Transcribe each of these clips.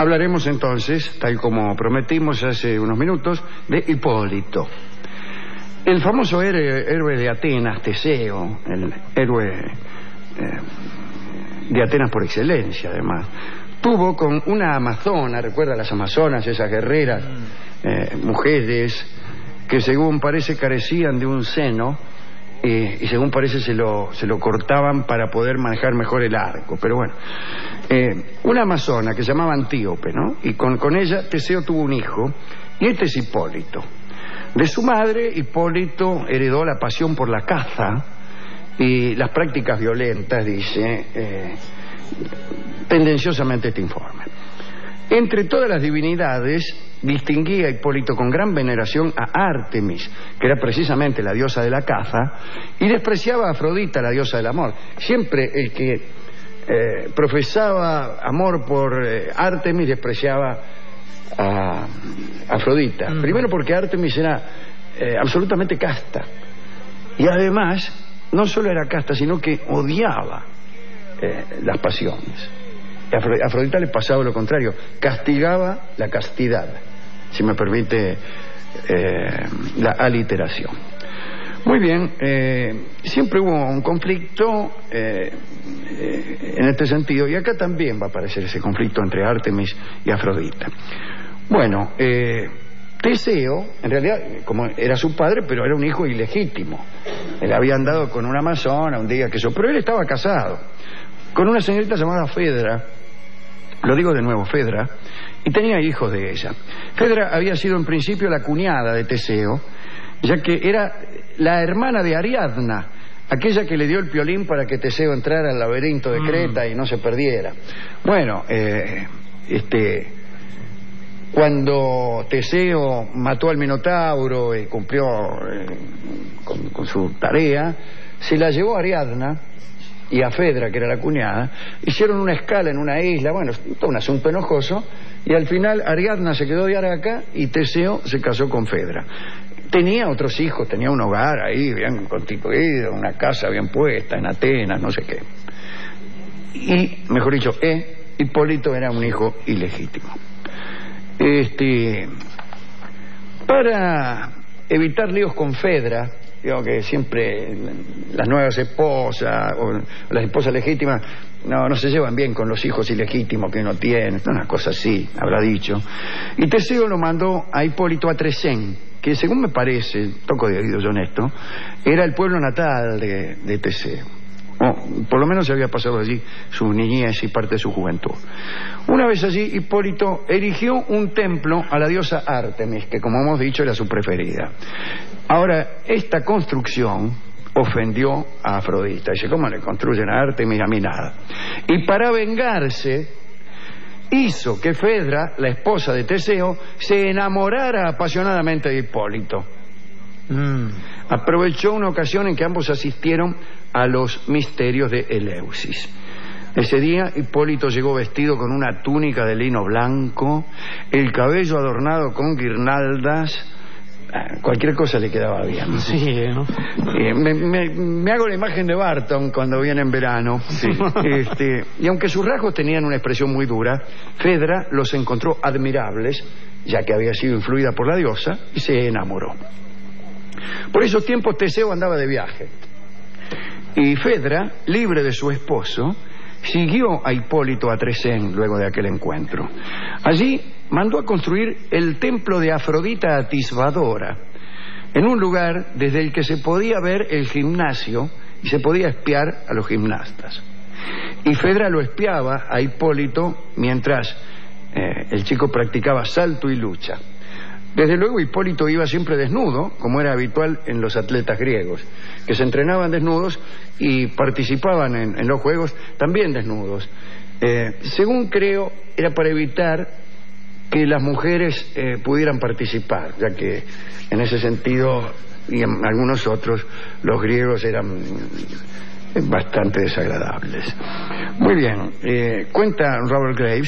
Hablaremos entonces, tal como prometimos hace unos minutos, de Hipólito. El famoso héroe de Atenas, Teseo, el héroe de Atenas por excelencia, además, tuvo con una amazona, recuerda las amazonas, esas guerreras, mujeres, que según parece carecían de un seno, y según parece se lo cortaban para poder manejar mejor el arco. Pero bueno, una amazona que se llamaba Antíope, ¿no? Y con ella Teseo tuvo un hijo, y este es Hipólito. De su madre, Hipólito heredó la pasión por la caza y las prácticas violentas, dice tendenciosamente este informe. Entre todas las divinidades, distinguía Hipólito con gran veneración a Ártemis, que era precisamente la diosa de la caza, y despreciaba a Afrodita, la diosa del amor. Siempre el que profesaba amor por Ártemis despreciaba a Afrodita. Primero porque Ártemis era absolutamente casta, y además no solo era casta, sino que odiaba las pasiones. A Afrodita le pasaba lo contrario, castigaba la castidad, si me permite la aliteración. Muy bien, siempre hubo un conflicto en este sentido, y acá también va a aparecer ese conflicto entre Ártemis y Afrodita. Bueno, Teseo, en realidad, como era su padre, pero era un hijo ilegítimo. Él había andado con una amazona un día que eso, pero él estaba casado con una señorita llamada Fedra. Lo digo de nuevo, Fedra, y tenía hijos de ella. Fedra había sido en principio la cuñada de Teseo, ya que era la hermana de Ariadna, aquella que le dio el piolín para que Teseo entrara al laberinto de Creta y no se perdiera. Bueno, cuando Teseo mató al Minotauro y cumplió con su tarea, se la llevó a Ariadna y a Fedra, que era la cuñada, hicieron una escala en una isla, bueno, todo un asunto enojoso, y al final Ariadna se quedó de acá y Teseo se casó con Fedra. Tenía otros hijos, tenía un hogar ahí bien constituido, una casa bien puesta en Atenas, no sé qué. Y, mejor dicho, Hipólito era un hijo ilegítimo. Para evitar líos con Fedra, digo que siempre las nuevas esposas o las esposas legítimas no se llevan bien con los hijos ilegítimos que uno tiene, una cosa así, habrá dicho. Y Teseo lo mandó a Hipólito a Tresén, que según me parece, toco de oído yo honesto, era el pueblo natal de Teseo. Por lo menos se había pasado allí su niñez y parte de su juventud. Una vez allí, Hipólito erigió un templo a la diosa Ártemis, que como hemos dicho era su preferida. Ahora, esta construcción ofendió a Afrodita. Dice, ¿cómo le construyen a Ártemis? A mí nada. Y para vengarse, hizo que Fedra, la esposa de Teseo, se enamorara apasionadamente de Hipólito. Aprovechó una ocasión en que ambos asistieron a los misterios de Eleusis. Ese día Hipólito llegó vestido con una túnica de lino blanco, el cabello adornado con guirnaldas. Cualquier cosa le quedaba bien. Sí, ¿no? Me hago la imagen de Barton cuando viene en verano. Sí. Y aunque sus rasgos tenían una expresión muy dura, Fedra los encontró admirables, ya que había sido influida por la diosa, y se enamoró. Por esos tiempos Teseo andaba de viaje, y Fedra, libre de su esposo, siguió a Hipólito a Tresén luego de aquel encuentro. Allí mandó a construir el templo de Afrodita atisbadora, en un lugar desde el que se podía ver el gimnasio y se podía espiar a los gimnastas. Y Fedra lo espiaba a Hipólito mientras el chico practicaba salto y lucha. Desde luego Hipólito iba siempre desnudo, como era habitual en los atletas griegos, que se entrenaban desnudos y participaban en los juegos también desnudos. Según creo, era para evitar que las mujeres pudieran participar, ya que en ese sentido y en algunos otros los griegos eran bastante desagradables. Muy bien, cuenta Robert Graves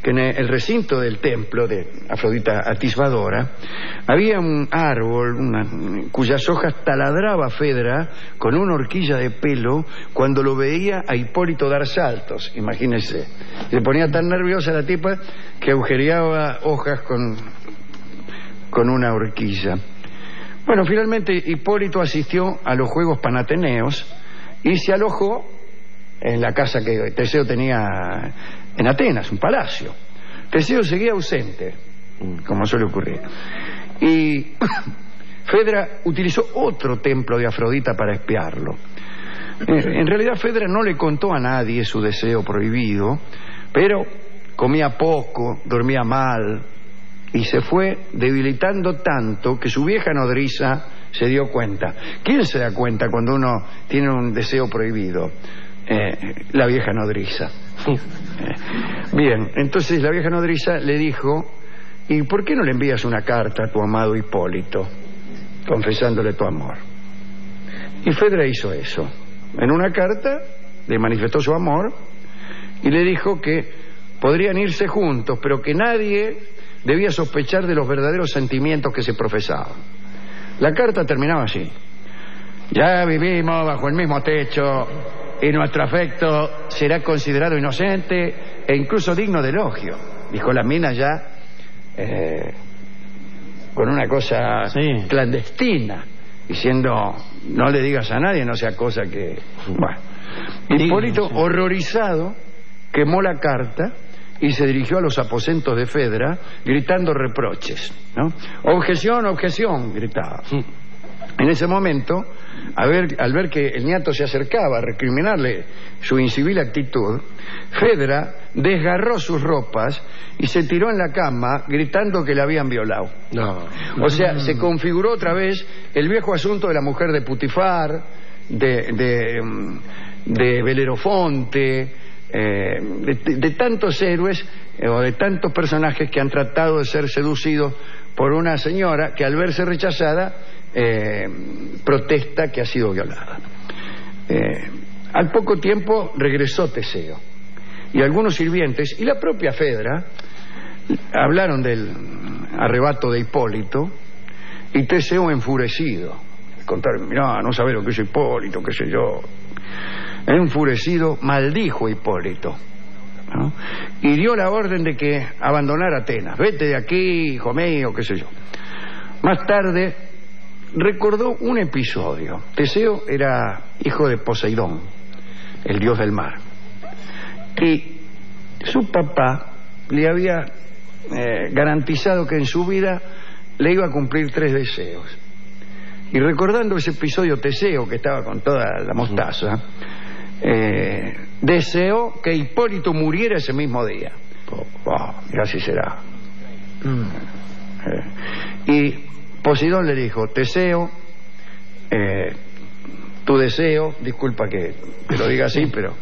que en el recinto del templo de Afrodita atisbadora había un árbol cuyas hojas taladraba Fedra con una horquilla de pelo cuando lo veía a Hipólito dar saltos, imagínense. Se ponía tan nerviosa la tipa que agujereaba hojas con una horquilla. Bueno, finalmente Hipólito asistió a los Juegos Panateneos y se alojó en la casa que Teseo tenía en Atenas, un palacio. Teseo seguía ausente, como suele ocurrir. Y Fedra utilizó otro templo de Afrodita para espiarlo. En realidad Fedra no le contó a nadie su deseo prohibido, pero comía poco, dormía mal y se fue debilitando tanto que su vieja nodriza se dio cuenta. ¿Quién se da cuenta cuando uno tiene un deseo prohibido? La vieja nodriza. Bien, entonces la vieja nodriza le dijo: ¿y por qué no le envías una carta a tu amado Hipólito confesándole tu amor? Y Fedra hizo eso. En una carta le manifestó su amor y le dijo que podrían irse juntos, pero que nadie debía sospechar de los verdaderos sentimientos que se profesaban. La carta terminaba así: ya vivimos bajo el mismo techo y nuestro afecto será considerado inocente e incluso digno de elogio. Dijo la mina ya con una cosa clandestina, diciendo: no le digas a nadie, no sea cosa que... Bueno, Hipólito, horrorizado, quemó la carta y se dirigió a los aposentos de Fedra gritando reproches, ¿no? Objeción, objeción, gritaba. En ese momento, al ver que el ñato se acercaba a recriminarle su incivil actitud, Fedra desgarró sus ropas y se tiró en la cama gritando que le habían violado. No. O sea, se configuró otra vez el viejo asunto de la mujer de Putifar, de Belerofonte, de tantos héroes o de tantos personajes que han tratado de ser seducidos por una señora que al verse rechazada protesta que ha sido violada. Al poco tiempo regresó Teseo y algunos sirvientes y la propia Fedra hablaron del arrebato de Hipólito y Teseo, enfurecido, contaron: mirá, no sabés lo que es Hipólito, qué sé yo. Enfurecido, maldijo a Hipólito, ¿no? Y dio la orden de que abandonara Atenas. Vete de aquí, hijo mío, qué sé yo. Más tarde recordó un episodio. Teseo era hijo de Poseidón, el dios del mar, y su papá le había garantizado que en su vida le iba a cumplir 3 deseos. Y recordando ese episodio, Teseo, que estaba con toda la mostaza, deseó que Hipólito muriera ese mismo día. Y así será. Y Poseidón le dijo: Teseo, tu deseo, disculpa que lo diga así, pero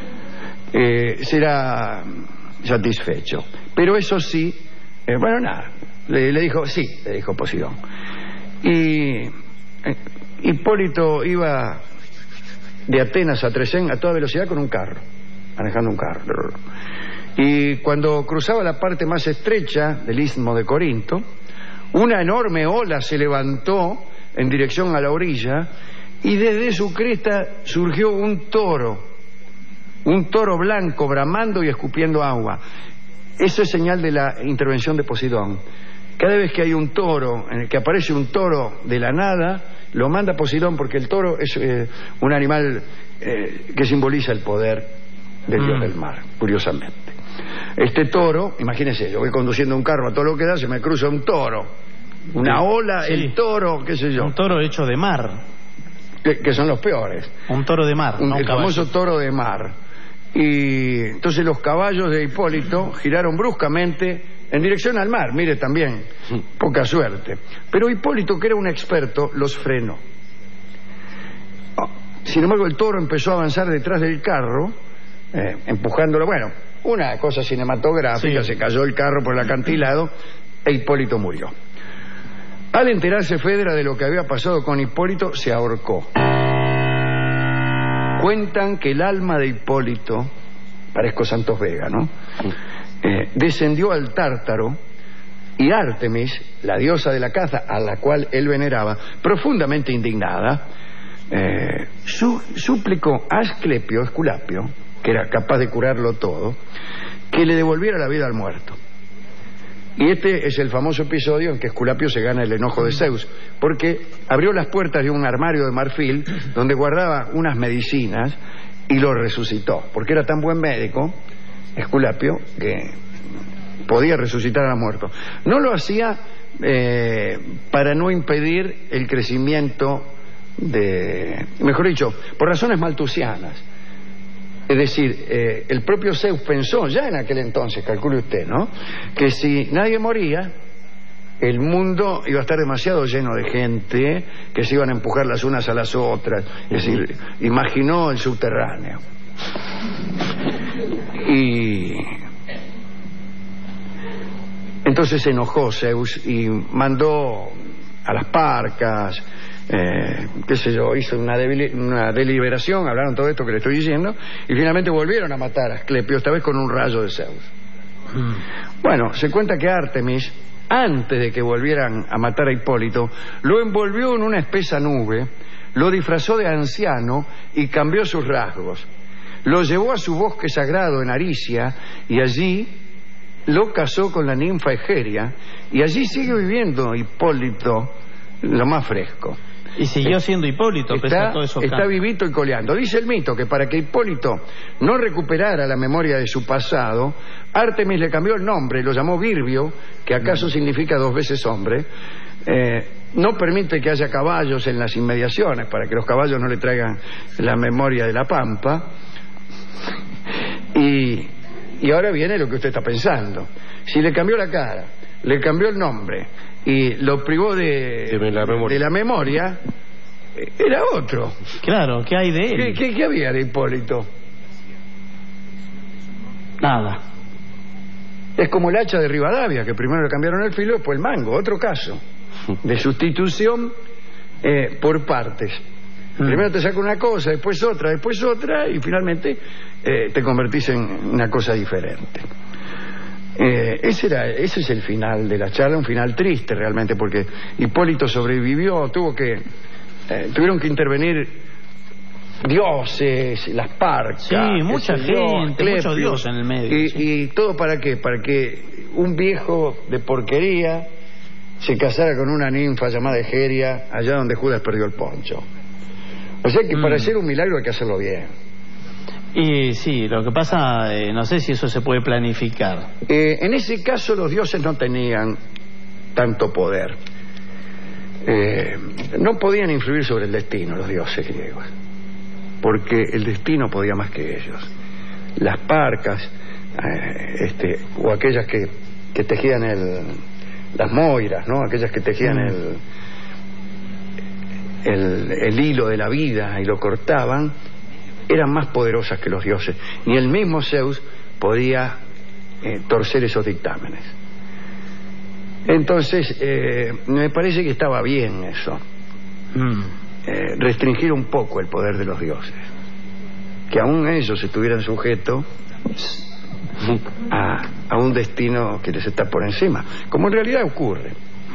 será satisfecho. Pero eso sí, bueno, nada, le dijo sí, le dijo Poseidón. Y Hipólito iba de Atenas a Tresén a toda velocidad con un carro, manejando un carro. Y cuando cruzaba la parte más estrecha del istmo de Corinto, una enorme ola se levantó en dirección a la orilla y desde su cresta surgió un toro blanco bramando y escupiendo agua. Eso es señal de la intervención de Poseidón. Cada vez que hay un toro, en el que aparece un toro de la nada, lo manda Poseidón, porque el toro es un animal que simboliza el poder del dios del mar, curiosamente. Este toro, imagínense, yo voy conduciendo un carro a todo lo que da, se me cruza un toro, una ola, sí. El toro, qué sé yo. Un toro hecho de mar. Que son los peores. Un toro de mar, no el famoso toro de mar. Y entonces los caballos de Hipólito giraron bruscamente en dirección al mar. Mire, también, poca suerte. Pero Hipólito, que era un experto, los frenó. Sin embargo, el toro empezó a avanzar detrás del carro, empujándolo. Bueno, una cosa cinematográfica, sí. Se cayó el carro por el acantilado e Hipólito murió. Al enterarse Fedra de lo que había pasado con Hipólito, se ahorcó. Cuentan que el alma de Hipólito, parezco Santos Vega, ¿no? descendió al Tártaro y Ártemis, la diosa de la caza a la cual él veneraba, profundamente indignada, suplicó a Esculapio, que era capaz de curarlo todo, que le devolviera la vida al muerto. Y este es el famoso episodio en que Esculapio se gana el enojo de Zeus, porque abrió las puertas de un armario de marfil donde guardaba unas medicinas y lo resucitó, porque era tan buen médico Esculapio que podía resucitar a los muertos. No lo hacía para no impedir el crecimiento mejor dicho, por razones maltusianas. Es decir, el propio Zeus pensó ya en aquel entonces, calcule usted, ¿no?, que si nadie moría, el mundo iba a estar demasiado lleno de gente que se iban a empujar las unas a las otras. Es decir, imaginó el subterráneo. Y entonces se enojó Zeus y mandó a las parcas, qué sé yo, hizo una deliberación, hablaron todo esto que le estoy diciendo, y finalmente volvieron a matar a Asclepio, esta vez con un rayo de Zeus. Bueno, se cuenta que Ártemis, antes de que volvieran a matar a Hipólito, lo envolvió en una espesa nube, lo disfrazó de anciano y cambió sus rasgos. Lo llevó a su bosque sagrado en Aricia y allí lo casó con la ninfa Egeria, y allí sigue viviendo Hipólito lo más fresco. Y siguió siendo Hipólito pese a todo eso. Está vivito y coleando. Dice el mito que para que Hipólito no recuperara la memoria de su pasado, Ártemis le cambió el nombre, lo llamó Virbio, que acaso significa 2 veces hombre. No permite que haya caballos en las inmediaciones para que los caballos no le traigan la memoria de la pampa. Y ahora viene lo que usted está pensando. Si le cambió la cara, le cambió el nombre y lo privó de la memoria, era otro. Claro, ¿qué hay de él? ¿Qué había de Hipólito? Nada. Es como el hacha de Rivadavia, que primero le cambiaron el filo y después el mango. Otro caso de sustitución por partes. Primero te saca una cosa, después otra, y finalmente te convertís en una cosa diferente. Ese es el final de la charla, un final triste realmente, porque Hipólito sobrevivió, tuvieron que intervenir dioses, las parcas, sí, mucha gente, muchos dioses en el medio. ¿Y todo para qué? Para que un viejo de porquería se casara con una ninfa llamada Egeria, allá donde Judas perdió el poncho. O sea que para hacer un milagro hay que hacerlo bien. Y sí, lo que pasa, no sé si eso se puede planificar. En ese caso los dioses no tenían tanto poder. No podían influir sobre el destino los dioses griegos, porque el destino podía más que ellos. Las parcas, o aquellas que tejían las moiras, ¿no?, aquellas que tejían el hilo de la vida y lo cortaban, eran más poderosas que los dioses. Ni el mismo Zeus podía torcer esos dictámenes. Entonces, me parece que estaba bien eso. Restringir un poco el poder de los dioses. Que aún ellos estuvieran sujetos a un destino que les está por encima. Como en realidad ocurre.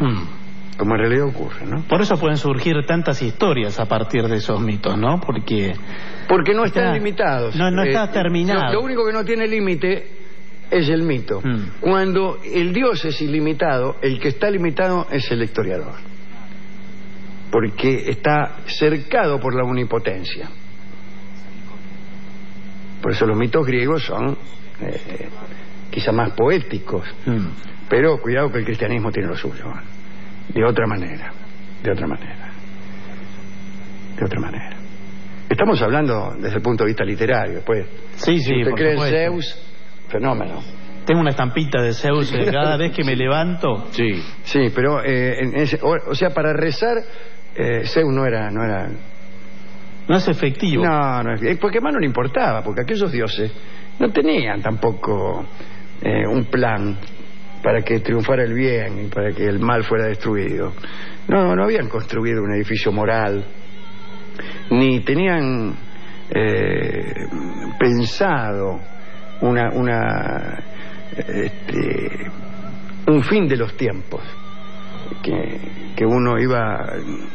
¿No? Por eso pueden surgir tantas historias a partir de esos mitos, ¿no? Porque no están limitados. No está terminado. Lo único que no tiene límite es el mito. Cuando el Dios es ilimitado, el que está limitado es el historiador, porque está cercado por la omnipotencia. Por eso los mitos griegos son quizá más poéticos, pero cuidado que el cristianismo tiene lo suyo. De otra manera. Estamos hablando desde el punto de vista literario. Pues, sí, si usted por cree en supuesto. Zeus, fenómeno. Tengo una estampita de Zeus cada vez que me levanto. Sí, pero o sea, para rezar Zeus no es efectivo. No, porque más no le importaba, porque aquellos dioses no tenían tampoco un plan para que triunfara el bien y para que el mal fuera destruido. No habían construido un edificio moral, ni tenían pensado un fin de los tiempos que uno iba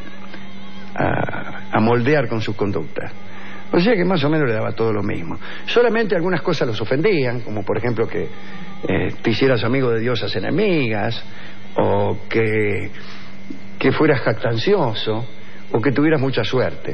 a moldear con sus conductas. O sea que más o menos le daba todo lo mismo. Solamente algunas cosas los ofendían, como por ejemplo que te hicieras amigo de diosas enemigas, o que fueras jactancioso, o que tuvieras mucha suerte.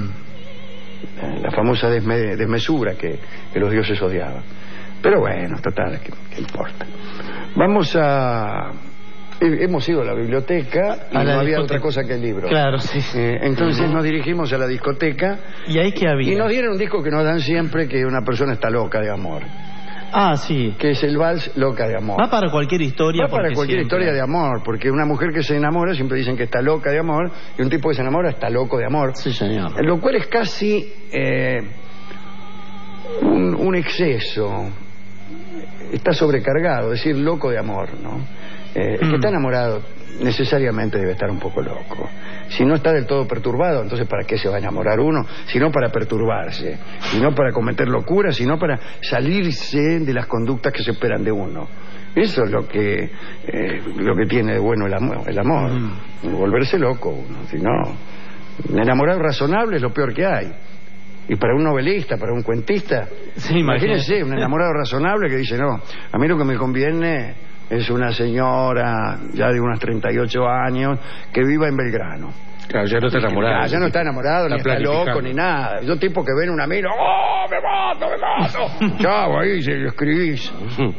La famosa desmesura que los dioses odiaban. Pero bueno, total, ¿qué importa? Vamos a... Hemos ido a la biblioteca y no había otra cosa que el libro. Claro, sí. Entonces nos dirigimos a la discoteca. ¿Y ahí qué había? Y nos dieron un disco que nos dan siempre, que una persona está loca de amor. Ah, sí. Que es el vals Loca de Amor. Va para cualquier historia. Va para cualquier historia de amor, porque una mujer que se enamora siempre dicen que está loca de amor, y un tipo que se enamora está loco de amor. Sí, señor. Lo cual es casi un exceso. Está sobrecargado, decir loco de amor, ¿no? El que está enamorado necesariamente debe estar un poco loco. Si no está del todo perturbado, entonces ¿para qué se va a enamorar uno? Si no para perturbarse, si no para cometer locuras, sino para salirse de las conductas que se esperan de uno. Eso es lo que tiene de bueno el amor. Volverse loco uno. Si no, un enamorado razonable es lo peor que hay. Y para un novelista, para un cuentista, sí, imagínense un enamorado razonable que dice, no, a mí lo que me conviene es una señora ya de unos 38 años que viva en Belgrano. Claro, ya no está enamorado. Ya no está enamorado, ni está loco, ni nada. Yo tipo que ven una mina, ¡oh, me mato! Chau, ahí se lo escribís.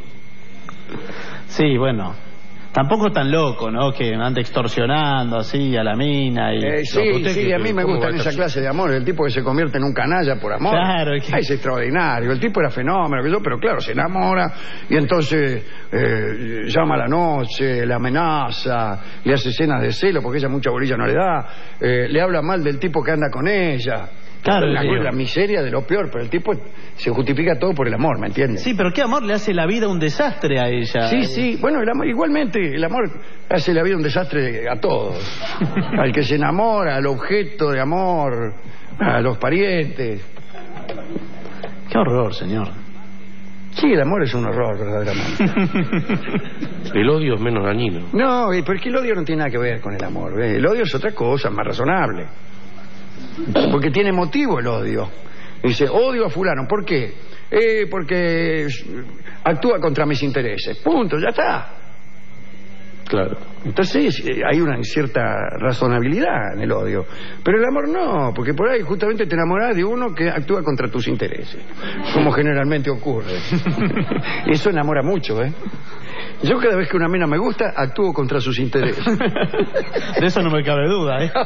Sí, bueno. Tampoco tan loco, ¿no? Que anda extorsionando así a la mina y... sí, a mí me gustan esa clase de amor. El tipo que se convierte en un canalla por amor. Claro, es extraordinario. El tipo era fenómeno, pero claro, se enamora y entonces llama a la noche, le amenaza, le hace escenas de celo porque ella mucha bolilla no le da, le habla mal del tipo que anda con ella. Claro, la miseria de lo peor, pero el tipo se justifica todo por el amor, ¿me entiendes? Sí, pero ¿qué amor le hace la vida un desastre a ella? Sí, bueno, el amor, igualmente el amor hace la vida un desastre a todos. Al que se enamora, al objeto de amor, a los parientes. Qué horror, señor. Sí, el amor es un horror, verdaderamente. El odio es menos dañino. No, porque el odio no tiene nada que ver con el amor. El odio es otra cosa, más razonable. Porque tiene motivo el odio. Dice, odio a fulano. ¿Por qué? Porque actúa contra mis intereses. Punto, ya está. Claro. Entonces hay una cierta razonabilidad en el odio. Pero el amor no, porque por ahí justamente te enamorás de uno que actúa contra tus intereses, como generalmente ocurre. Eso enamora mucho, ¿eh? Yo cada vez que una mina me gusta, actúo contra sus intereses. De eso no me cabe duda, ¿eh?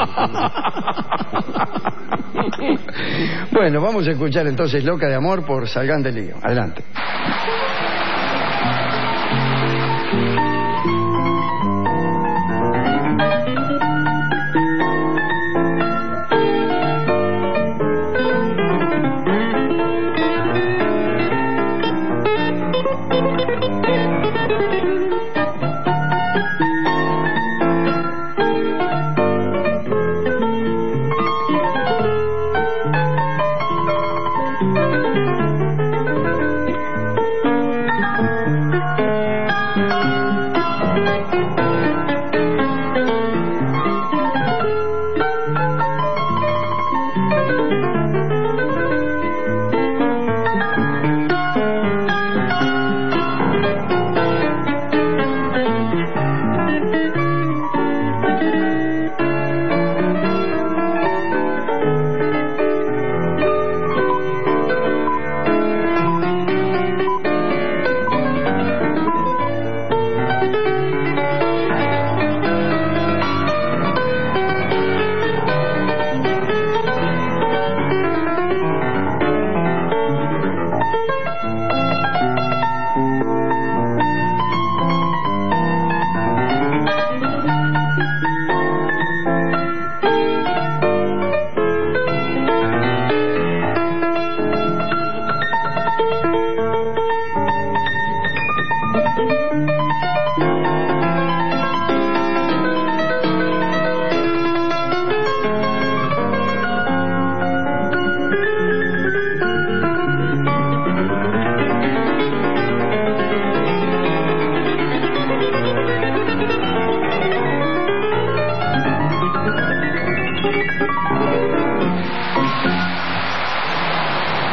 Bueno, vamos a escuchar entonces Loca de Amor por Salgán de Lío. Adelante.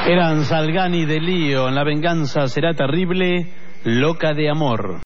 Eran Salgani de Lío, en La venganza será terrible, loca de amor.